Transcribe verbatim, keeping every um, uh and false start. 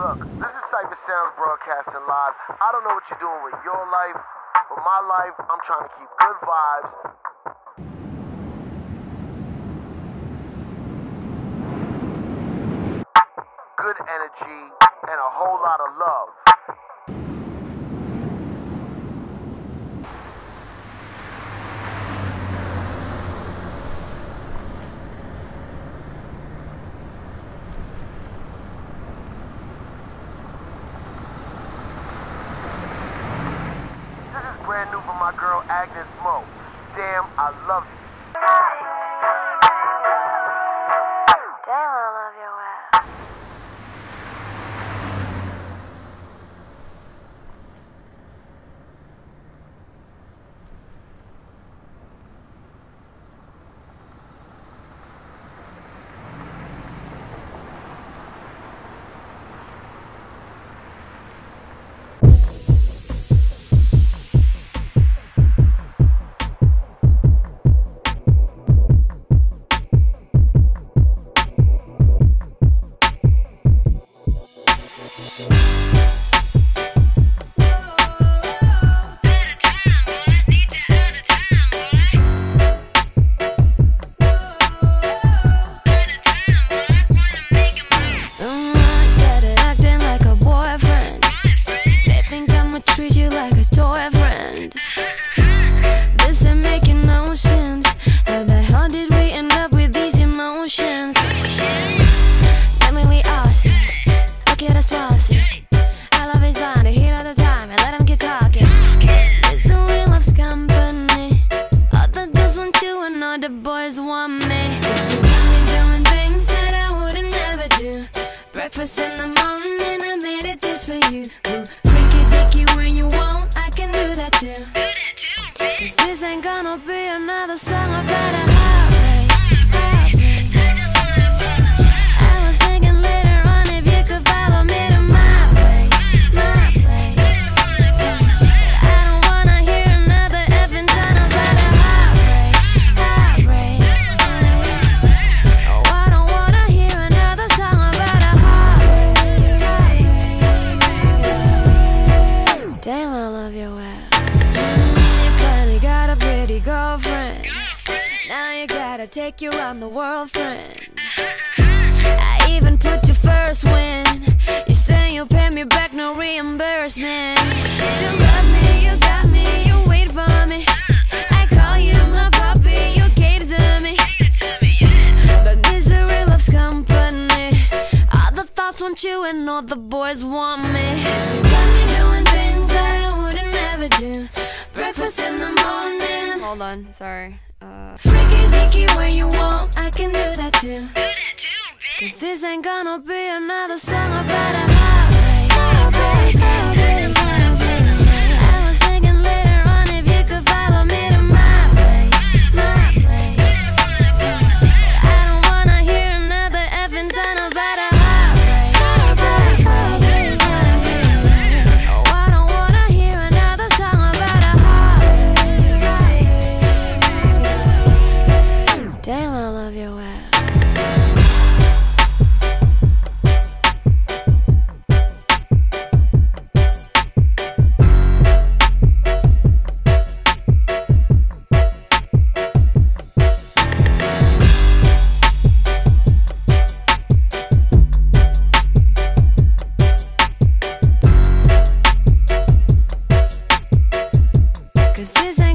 Look, this is Cypher Sounds broadcasting live. I don't know what you're doing with your life, but my life, I'm trying to keep good vibes. Good energy, and a whole lot of love. This is brand new from my girl Agnes Mo. Damn, I love you. Damn, I love your ass. Treat you like a toy friend. This ain't making no sense. How the hell did we end up with these emotions? Then we awesome. Look at us flossing. I love is blind, the heat of the time, and let him get talking. It's a real love's company. All the girls want you and all the boys want me. So got me doing things that I wouldn't ever do. Breakfast in the morning, I made it this for you. Ooh. When you want, I can do that too. Cause this ain't gonna be another song about a heartbreak. I was thinking later on if you could follow me to my place, my place. I don't wanna hear another effing song about a heartbreak, heartbreak. Oh, I don't wanna hear another song about a heartbreak, heartbreak. Damn, I love your ass. You finally got a pretty girlfriend. Now you gotta take you around the world, friend. I even put you first when you say you'll pay me back, no reimbursement. You love me, you got me, you wait for me. I call you my puppy, you cater to me. But misery loves company. All the thoughts want you and all the boys want me. You got me doing things that I wouldn't ever do. Breakfast in the morning. Hold on, sorry. Uh, Freaky dicky where you want, I can do that too. Cause this ain't gonna be another song about a heartbreak, heartbreak, heartbreak, heartbreak. I was thinking later on if you could follow me to my place, my place. I don't wanna hear another effing song about a heartbreak, heartbreak, heartbreak, heartbreak. Oh, I don't wanna hear another song about a heartbreak. Damn, I love your ass. Cause this